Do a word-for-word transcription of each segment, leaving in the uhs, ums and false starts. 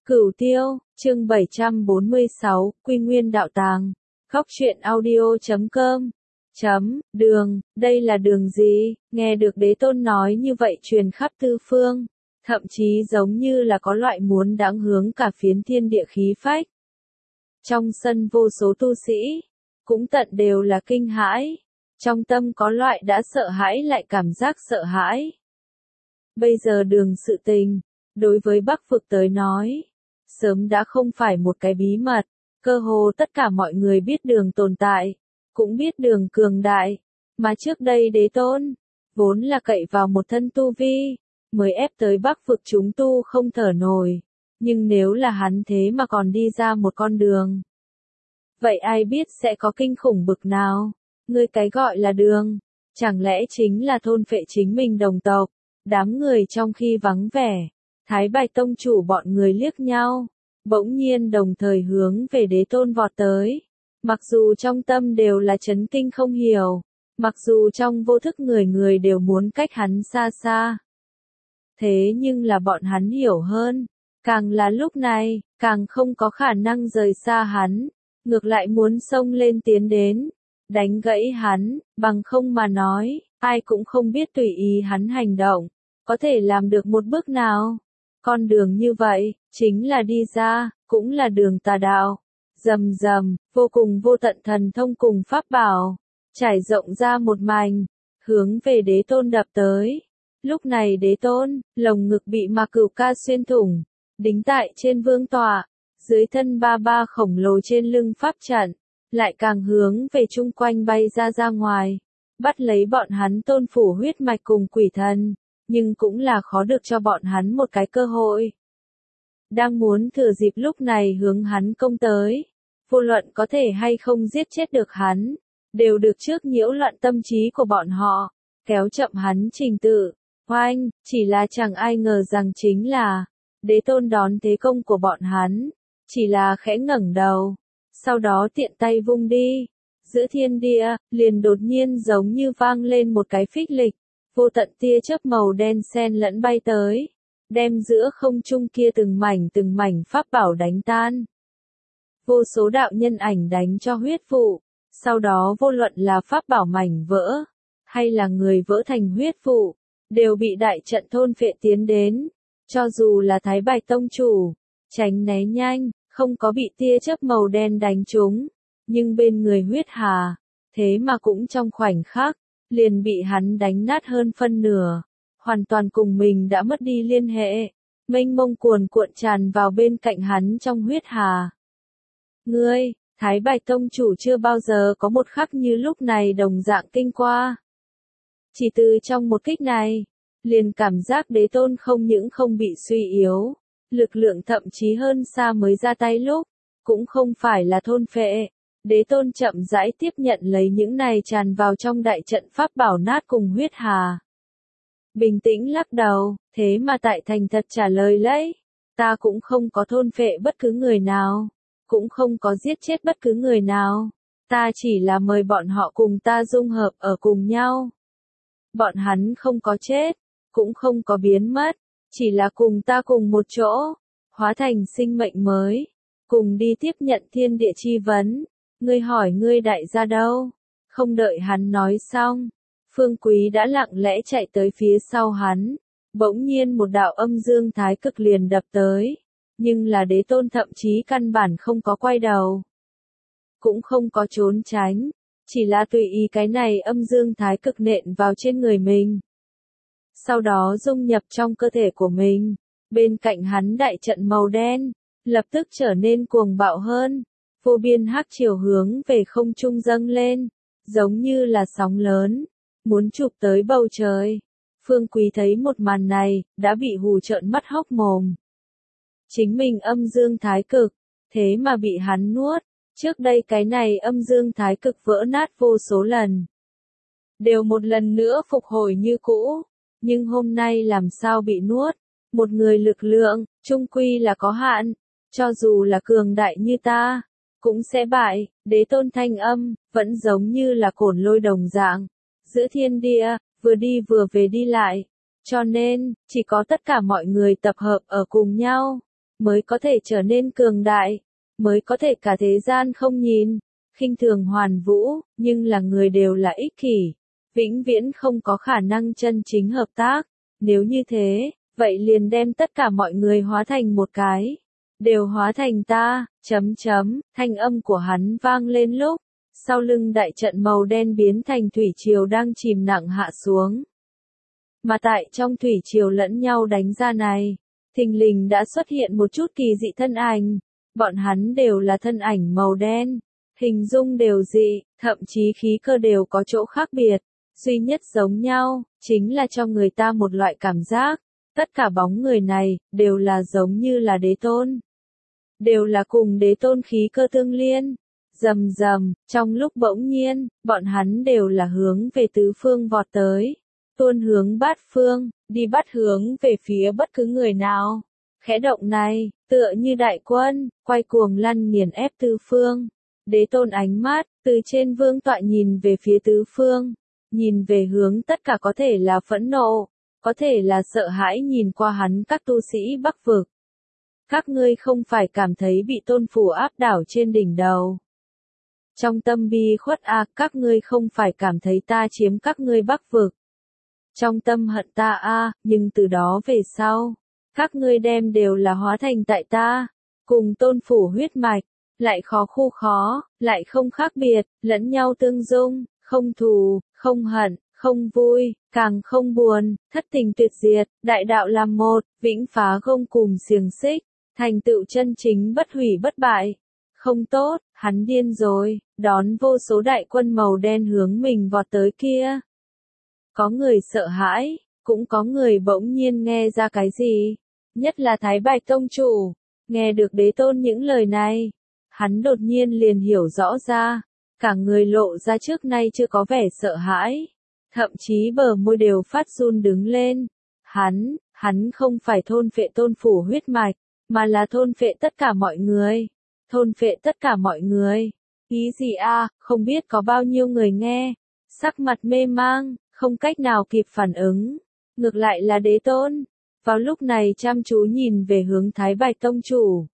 Cửu Tiêu, chương bảy trăm bốn mươi sáu, Quy Nguyên Đạo Tàng. Góc truyện audio chấm com. Chấm, đường, đây là đường gì? Nghe được đế tôn nói như vậy truyền khắp tư phương. Thậm chí giống như là có loại muốn đãng hướng cả phiến thiên địa khí phách. Trong sân vô số tu sĩ, cũng tận đều là kinh hãi. Trong tâm có loại đã sợ hãi lại cảm giác sợ hãi. Bây giờ đường sự tình, đối với Bắc Vực tới nói, sớm đã không phải một cái bí mật, cơ hồ tất cả mọi người biết đường tồn tại, cũng biết đường cường đại, mà trước đây đế tôn, vốn là cậy vào một thân tu vi, mới ép tới Bắc Vực chúng tu không thở nổi, nhưng nếu là hắn thế mà còn đi ra một con đường, vậy ai biết sẽ có kinh khủng bực nào, ngươi cái gọi là đường, chẳng lẽ chính là thôn phệ chính mình đồng tộc, đám người trong khi vắng vẻ. Thái Bạch Tông chủ bọn người liếc nhau, bỗng nhiên đồng thời hướng về đế tôn vọt tới. Mặc dù trong tâm đều là chấn kinh không hiểu, mặc dù trong vô thức người người đều muốn cách hắn xa xa. Thế nhưng là bọn hắn hiểu hơn, càng là lúc này, càng không có khả năng rời xa hắn, ngược lại muốn xông lên tiến đến, đánh gãy hắn, bằng không mà nói, ai cũng không biết tùy ý hắn hành động, có thể làm được một bước nào. Con đường như vậy, chính là đi ra, cũng là đường tà đạo. Rầm rầm, vô cùng vô tận thần thông cùng pháp bảo, trải rộng ra một mảnh, hướng về đế tôn đập tới. Lúc này đế tôn, lồng ngực bị mà cửu ca xuyên thủng, đính tại trên vương tọa, dưới thân ba ba khổng lồ trên lưng pháp trận, lại càng hướng về chung quanh bay ra ra ngoài, bắt lấy bọn hắn tôn phủ huyết mạch cùng quỷ thần. Nhưng cũng là khó được cho bọn hắn một cái cơ hội. Đang muốn thừa dịp lúc này hướng hắn công tới, vô luận có thể hay không giết chết được hắn, đều được trước nhiễu loạn tâm trí của bọn họ, kéo chậm hắn trình tự. Oanh, chỉ là chẳng ai ngờ rằng chính là, đế tôn đón thế công của bọn hắn, chỉ là khẽ ngẩng đầu, sau đó tiện tay vung đi, giữa thiên địa, liền đột nhiên giống như vang lên một cái phích lịch. Vô tận tia chớp màu đen xen lẫn bay tới, đem giữa không trung kia từng mảnh từng mảnh pháp bảo đánh tan. Vô số đạo nhân ảnh đánh cho huyết vụ, sau đó vô luận là pháp bảo mảnh vỡ, hay là người vỡ thành huyết vụ, đều bị đại trận thôn phệ tiến đến. Cho dù là Thái Bạch Tông chủ, tránh né nhanh, không có bị tia chớp màu đen đánh trúng, nhưng bên người huyết hà, thế mà cũng trong khoảnh khắc, liền bị hắn đánh nát hơn phân nửa, hoàn toàn cùng mình đã mất đi liên hệ, mênh mông cuồn cuộn tràn vào bên cạnh hắn trong huyết hà. Ngươi, Thái Bạch Tông chủ chưa bao giờ có một khắc như lúc này đồng dạng kinh qua. Chỉ từ trong một kích này, liền cảm giác đế tôn không những không bị suy yếu, lực lượng thậm chí hơn xa mới ra tay lúc, cũng không phải là thôn phệ. Đế tôn chậm rãi tiếp nhận lấy những này tràn vào trong đại trận pháp bảo nát cùng huyết hà. Bình tĩnh lắc đầu, thế mà tại thành thật trả lời lấy, ta cũng không có thôn phệ bất cứ người nào, cũng không có giết chết bất cứ người nào, ta chỉ là mời bọn họ cùng ta dung hợp ở cùng nhau. Bọn hắn không có chết, cũng không có biến mất, chỉ là cùng ta cùng một chỗ, hóa thành sinh mệnh mới, cùng đi tiếp nhận thiên địa chi vấn. Ngươi hỏi ngươi đại gia đâu? Không đợi hắn nói xong, Phương Quý đã lặng lẽ chạy tới phía sau hắn, bỗng nhiên một đạo âm dương thái cực liền đập tới, nhưng là đế tôn thậm chí căn bản không có quay đầu, cũng không có trốn tránh, chỉ là tùy ý cái này âm dương thái cực nện vào trên người mình. Sau đó dung nhập trong cơ thể của mình, bên cạnh hắn đại trận màu đen, lập tức trở nên cuồng bạo hơn. Vô biên hắc chiều hướng về không trung dâng lên, giống như là sóng lớn, muốn chụp tới bầu trời. Phương Quý thấy một màn này, đã bị hù trợn mắt hốc mồm. Chính mình âm dương thái cực, thế mà bị hắn nuốt, trước đây cái này âm dương thái cực vỡ nát vô số lần. Đều một lần nữa phục hồi như cũ, nhưng hôm nay làm sao bị nuốt, một người lực lượng, chung quy là có hạn, cho dù là cường đại như ta. Cũng sẽ bại, đế tôn thanh âm, vẫn giống như là cổn lôi đồng dạng, giữa thiên địa, vừa đi vừa về đi lại, cho nên, chỉ có tất cả mọi người tập hợp ở cùng nhau, mới có thể trở nên cường đại, mới có thể cả thế gian không nhìn, khinh thường hoàn vũ, nhưng là người đều là ích kỷ, vĩnh viễn không có khả năng chân chính hợp tác. Nếu như thế, vậy liền đem tất cả mọi người hóa thành một cái, đều hóa thành ta, chấm chấm, thanh âm của hắn vang lên lúc, sau lưng đại trận màu đen biến thành thủy triều đang chìm nặng hạ xuống. Mà tại trong thủy triều lẫn nhau đánh ra này, thình lình đã xuất hiện một chút kỳ dị thân ảnh, bọn hắn đều là thân ảnh màu đen, hình dung đều dị, thậm chí khí cơ đều có chỗ khác biệt, duy nhất giống nhau, chính là cho người ta một loại cảm giác, tất cả bóng người này, đều là giống như là đế tôn. Đều là cùng đế tôn khí cơ tương liên. Rầm rầm, trong lúc bỗng nhiên, bọn hắn đều là hướng về tứ phương vọt tới. Tuôn hướng bát phương, đi bắt hướng về phía bất cứ người nào. Khẽ động này, tựa như đại quân, quay cuồng lăn nghiền ép tứ phương. Đế tôn ánh mắt, từ trên vương tọa nhìn về phía tứ phương. Nhìn về hướng tất cả có thể là phẫn nộ, có thể là sợ hãi nhìn qua hắn các tu sĩ Bắc vực. Các ngươi không phải cảm thấy bị tôn phủ áp đảo trên đỉnh đầu. Trong tâm bi khuất a, à, các ngươi không phải cảm thấy ta chiếm các ngươi Bắc vực. Trong tâm hận ta a, à, nhưng từ đó về sau, các ngươi đem đều là hóa thành tại ta, cùng tôn phủ huyết mạch, lại khó khu khó, lại không khác biệt, lẫn nhau tương dung, không thù, không hận, không vui, càng không buồn, thất tình tuyệt diệt, đại đạo làm một, vĩnh phá gông cùm xiềng xích, thành tựu chân chính bất hủy bất bại. Không tốt, hắn điên rồi, đón vô số đại quân màu đen hướng mình vọt tới kia. Có người sợ hãi, cũng có người bỗng nhiên nghe ra cái gì, nhất là Thái Bạch Tông chủ, nghe được đế tôn những lời này, hắn đột nhiên liền hiểu rõ ra, cả người lộ ra trước nay chưa có vẻ sợ hãi, thậm chí bờ môi đều phát run đứng lên. Hắn, hắn không phải thôn phệ tôn phủ huyết mạch, mà là thôn phệ tất cả mọi người. Thôn phệ tất cả mọi người. Ý gì a, không biết có bao nhiêu người nghe. Sắc mặt mê mang, không cách nào kịp phản ứng. Ngược lại là đế tôn. Vào lúc này chăm chú nhìn về hướng Thái Bạch Tông chủ.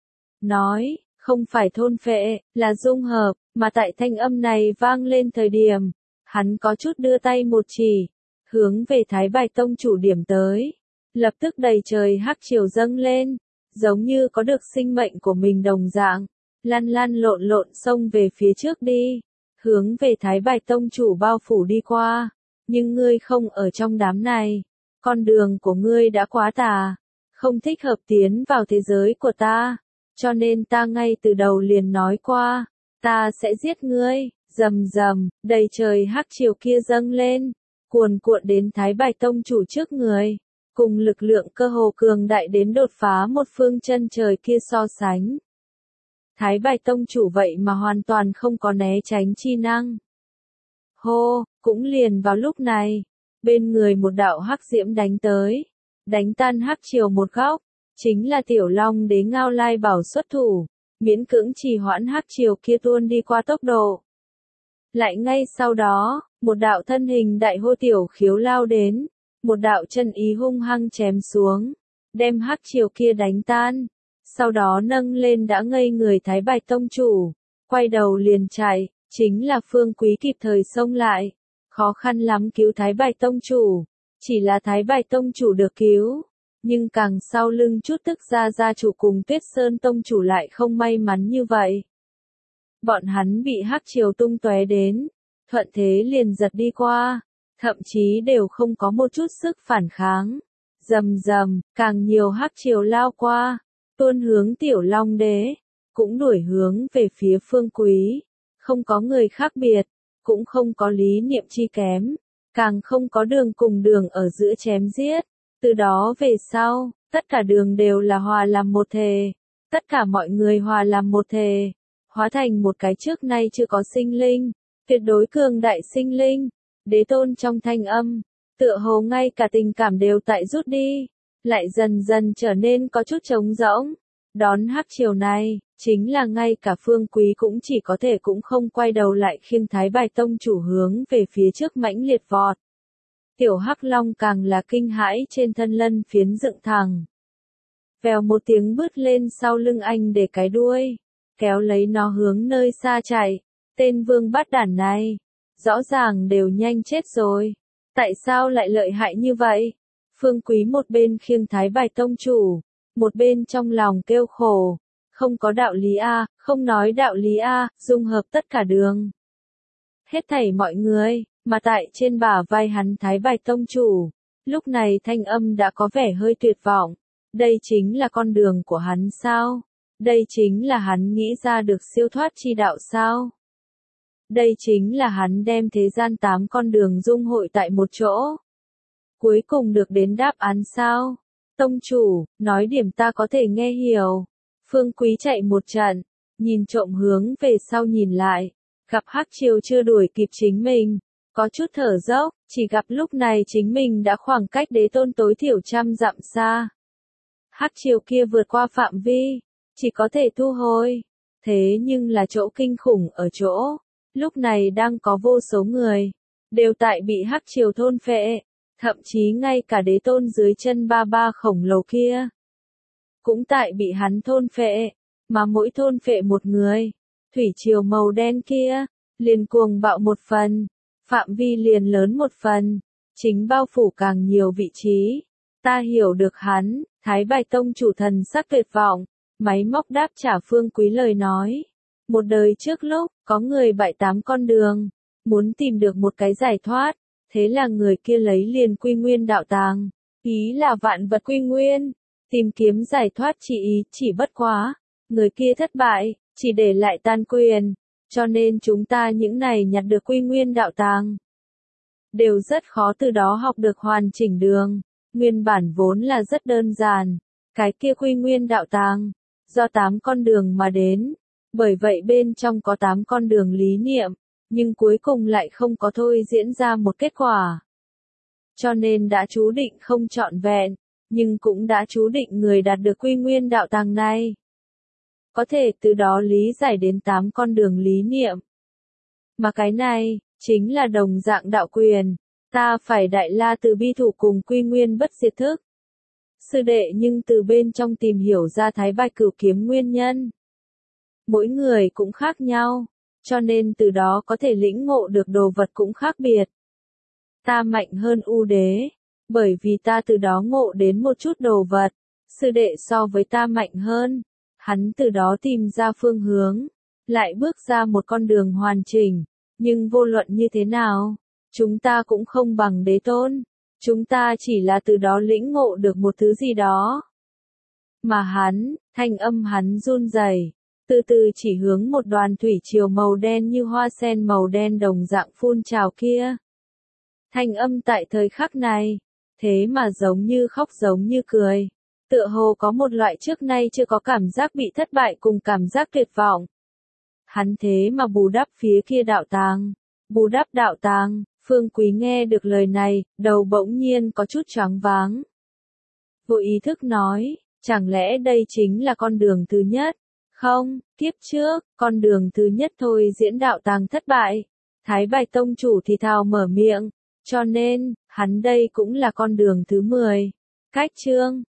Nói, không phải thôn phệ, là dung hợp, mà tại thanh âm này vang lên thời điểm. Hắn có chút đưa tay một chỉ, hướng về Thái Bạch Tông chủ điểm tới. Lập tức đầy trời hắc triều dâng lên. Giống như có được sinh mệnh của mình đồng dạng, lăn lăn lộn lộn xông về phía trước đi, hướng về Thái Bạch Tông chủ bao phủ đi qua, nhưng ngươi không ở trong đám này, con đường của ngươi đã quá tà, không thích hợp tiến vào thế giới của ta, cho nên ta ngay từ đầu liền nói qua, ta sẽ giết ngươi, rầm rầm, đầy trời hắc triều kia dâng lên, cuồn cuộn đến Thái Bạch Tông chủ trước người. Cùng lực lượng cơ hồ cường đại đến đột phá một phương chân trời kia so sánh. Thái Bạch Tông chủ vậy mà hoàn toàn không có né tránh chi năng. Hô, cũng liền vào lúc này, bên người một đạo hắc diễm đánh tới, đánh tan hắc triều một góc, chính là Tiểu Long Đế Ngao Lai Bảo xuất thủ, miễn cưỡng trì hoãn hắc triều kia tuôn đi qua tốc độ. Lại ngay sau đó, một đạo thân hình đại hô tiểu khiếu lao đến. Một đạo chân ý hung hăng chém xuống, đem hắc triều kia đánh tan, sau đó nâng lên đã ngây người Thái Bạch Tông chủ, quay đầu liền chạy, chính là Phương Quý kịp thời xông lại, khó khăn lắm cứu Thái Bạch Tông chủ, chỉ là Thái Bạch Tông chủ được cứu, nhưng càng sau lưng chút tức ra gia chủ cùng Tuyết Sơn Tông chủ lại không may mắn như vậy. Bọn hắn bị hắc triều tung tóe đến, thuận thế liền giật đi qua. Thậm chí đều không có một chút sức phản kháng. Rầm rầm, càng nhiều hắc triều lao qua, tuôn hướng Tiểu Long Đế, cũng đuổi hướng về phía Phương Quý. Không có người khác biệt, cũng không có lý niệm chi kém, càng không có đường cùng đường ở giữa chém giết. Từ đó về sau, tất cả đường đều là hòa làm một thể. Tất cả mọi người hòa làm một thể, hóa thành một cái trước nay chưa có sinh linh, tuyệt đối cường đại sinh linh. Đế tôn trong thanh âm, tựa hồ ngay cả tình cảm đều tại rút đi, lại dần dần trở nên có chút trống rỗng. Đón hắc triều này, chính là ngay cả Phương Quý cũng chỉ có thể cũng không quay đầu lại khiêng Thái Bạch Tông chủ hướng về phía trước mãnh liệt vọt. Tiểu Hắc Long càng là kinh hãi trên thân lân phiến dựng thẳng. vèo một tiếng bứt lên sau lưng anh để cái đuôi, kéo lấy nó hướng nơi xa chạy. Tên vương bát đản này, rõ ràng đều nhanh chết rồi. Tại sao lại lợi hại như vậy? Phương Quý một bên khiêng Thái Bạch tông chủ, một bên trong lòng kêu khổ. Không có đạo lý a, không nói đạo lý a, dung hợp tất cả đường. Hết thảy mọi người, mà tại trên bả vai hắn Thái Bạch tông chủ, lúc này thanh âm đã có vẻ hơi tuyệt vọng. Đây chính là con đường của hắn sao? Đây chính là hắn nghĩ ra được siêu thoát chi đạo sao? Đây chính là hắn đem thế gian tám con đường dung hội tại một chỗ. Cuối cùng được đến đáp án sao? Tông chủ, nói điểm ta có thể nghe hiểu. Phương Quý chạy một trận, nhìn trộm hướng về sau nhìn lại, gặp Hắc Triều chưa đuổi kịp chính mình, có chút thở dốc, chỉ gặp lúc này chính mình đã khoảng cách đế tôn tối thiểu trăm dặm xa. Hắc Triều kia vượt qua phạm vi, chỉ có thể thu hồi. Thế nhưng là chỗ kinh khủng ở chỗ, lúc này đang có vô số người, đều tại bị Hắc Triều thôn phệ, thậm chí ngay cả đế tôn dưới chân ba ba khổng lồ kia, cũng tại bị hắn thôn phệ, mà mỗi thôn phệ một người, thủy triều màu đen kia, liền cuồng bạo một phần, phạm vi liền lớn một phần, chính bao phủ càng nhiều vị trí. Ta hiểu được hắn, Thái Bạch tông chủ thần sắc tuyệt vọng, máy móc đáp trả Phương Quý lời nói. Một đời trước lúc, có người bại tám con đường, muốn tìm được một cái giải thoát, thế là người kia lấy liền quy nguyên đạo tàng, ý là vạn vật quy nguyên, tìm kiếm giải thoát chỉ ý chỉ bất quá, người kia thất bại, chỉ để lại tan quyền, cho nên chúng ta những này nhặt được quy nguyên đạo tàng, đều rất khó từ đó học được hoàn chỉnh đường, nguyên bản vốn là rất đơn giản, cái kia quy nguyên đạo tàng, do tám con đường mà đến, bởi vậy bên trong có tám con đường lý niệm, nhưng cuối cùng lại không có thôi diễn ra một kết quả. Cho nên đã chú định không trọn vẹn, nhưng cũng đã chú định người đạt được quy nguyên đạo tàng này. Có thể từ đó lý giải đến tám con đường lý niệm. Mà cái này, chính là đồng dạng đạo quyền, ta phải đại la từ bi thủ cùng quy nguyên bất diệt thức. Sư đệ nhưng từ bên trong tìm hiểu ra Thái Bạch cửu kiếm nguyên nhân. Mỗi người cũng khác nhau, cho nên từ đó có thể lĩnh ngộ được đồ vật cũng khác biệt. Ta mạnh hơn U đế, bởi vì ta từ đó ngộ đến một chút đồ vật, sư đệ so với ta mạnh hơn, hắn từ đó tìm ra phương hướng, lại bước ra một con đường hoàn chỉnh, nhưng vô luận như thế nào, chúng ta cũng không bằng đế tôn, chúng ta chỉ là từ đó lĩnh ngộ được một thứ gì đó. Mà hắn, thanh âm hắn run rẩy, từ từ chỉ hướng một đoàn thủy triều màu đen như hoa sen màu đen đồng dạng phun trào kia. Thanh âm tại thời khắc này, thế mà giống như khóc giống như cười, tựa hồ có một loại trước nay chưa có cảm giác bị thất bại cùng cảm giác tuyệt vọng. Hắn thế mà bù đắp phía kia đạo tàng, bù đắp đạo tàng, Phương Quý nghe được lời này, đầu bỗng nhiên có chút choáng váng. Vô ý thức nói, chẳng lẽ đây chính là con đường thứ nhất? Không, kiếp trước, con đường thứ nhất thôi diễn đạo tàng thất bại. Thái Bạch tông chủ thì thào mở miệng, cho nên, hắn đây cũng là con đường thứ mười. Cách chương